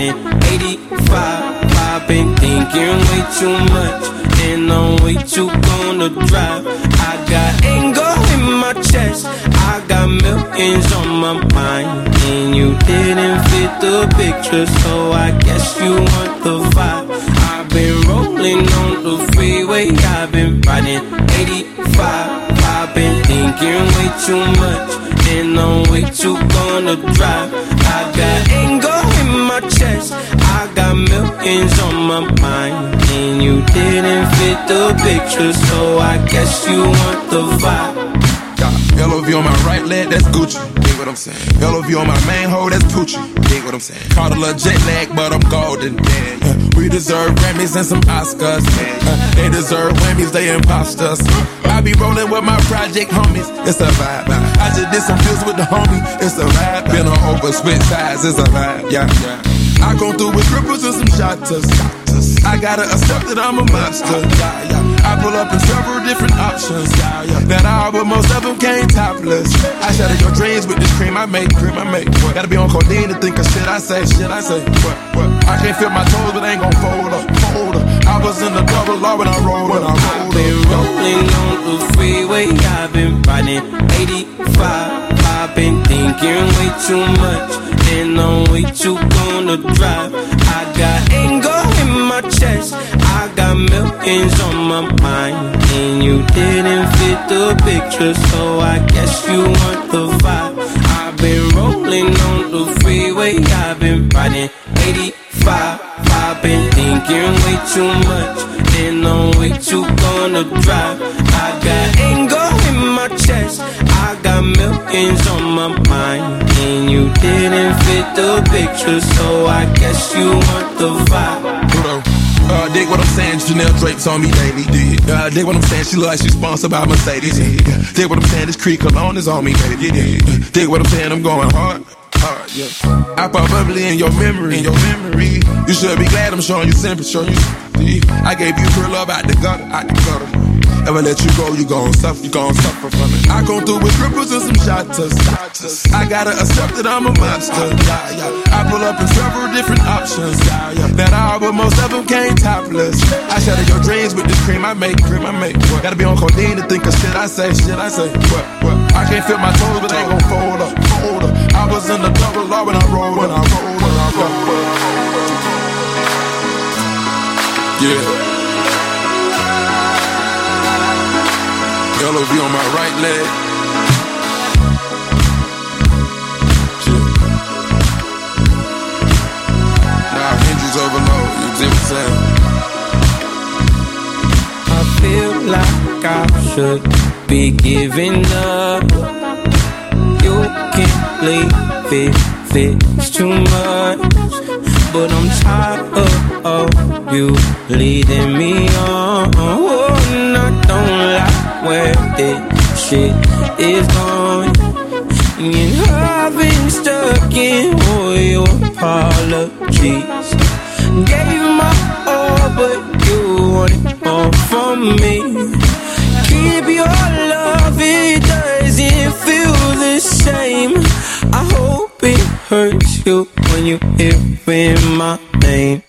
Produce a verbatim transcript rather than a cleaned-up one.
riding eighty-five. I've been thinking way too much, and I'm way too gonna drive. I got anger in my chest, I got millions on my mind, and you didn't fit the picture, so I guess you want the vibe. I've been rolling on the freeway, I've been riding eighty-five. I've been thinking way too much, and I'm way too gonna drive. I got anger in my chest, I got millions on my mind, and you didn't fit the picture, so I guess you want the vibe. L O V on my right leg, that's Gucci. Dig what I'm saying. L O V on my main hoe, that's Poochie. Dig what I'm saying. Caught a little jet lag, but I'm golden. Yeah. Uh, we deserve Grammys and some Oscars. Uh, they deserve Whammies, they imposters. I be rolling with my project homies. It's a vibe. I just did some deals with the homie. It's a vibe. Been on over, switch sides. It's a vibe. Yeah, yeah. I come through with cripples and some shotters. I gotta accept that I'm a monster. Yeah, yeah. I pull up in several different options. Yeah, yeah. That all, but most of them came topless. I shatter your dreams with this cream I make. Cream I make. What? Gotta be on codeine to think of shit I say. Shit I say. What? What? I can't feel my toes, but I ain't gon' fold up. Fold up. I was in the double law when I rolled when I rolled I've been rolling on the freeway, I've been riding eighty-five. I've been thinking way too much, and I'm way too gonna drive. I got anger in my chest, I got millions on my mind, and you didn't fit the picture, so I guess you want the vibe. I've been rolling on the freeway, I've been riding eighty-five. I've been thinking way too much, and I'm way too gonna drive. I got anger in my chest, I got millions on my mind, and you didn't fit the picture, so I guess you want the vibe. Uh, dig what I'm saying, Chanel drapes on me daily. Dig, uh, dig what I'm saying, she look like she's sponsored by Mercedes. Yeah. Dig what I'm saying, this Creek cologne is on me, baby. Yeah. Dig what I'm saying, I'm going hard. Hard, yeah. I pop bubbly in your memory, in your memory. You should be glad I'm showing you sympathy, showing you sympathy. I gave you real love out the gutter, out the gutter. Ever let you go, you gon' suffer, you gon' suffer from it. I come through with cripples and some shotters. I gotta accept that I'm a monster. Yeah, yeah. I pull up in several different options. Yeah, yeah. That all, but most of them came topless. I shatter your dreams with this cream I make, cream I make. What? Gotta be on codeine to think of shit I say, shit I say. What? What? I can't feel my toes, but they ain't gon' fold up, fold up. I was in the double law when I rolled, when I rolled, when I rolled. Yeah. L O V on my right leg. Shit. Now hinges overload, you see what I'm saying? I feel like I should be giving up. You can't leave it, it's too much. But I'm tired of, of you leading me on. Oh, and I don't like where this shit is going, and I've been stuck in all your apologies. Gave my all, but you wanted more from me. Keep your love, it doesn't feel the same. I hope it hurts you when you hear my name.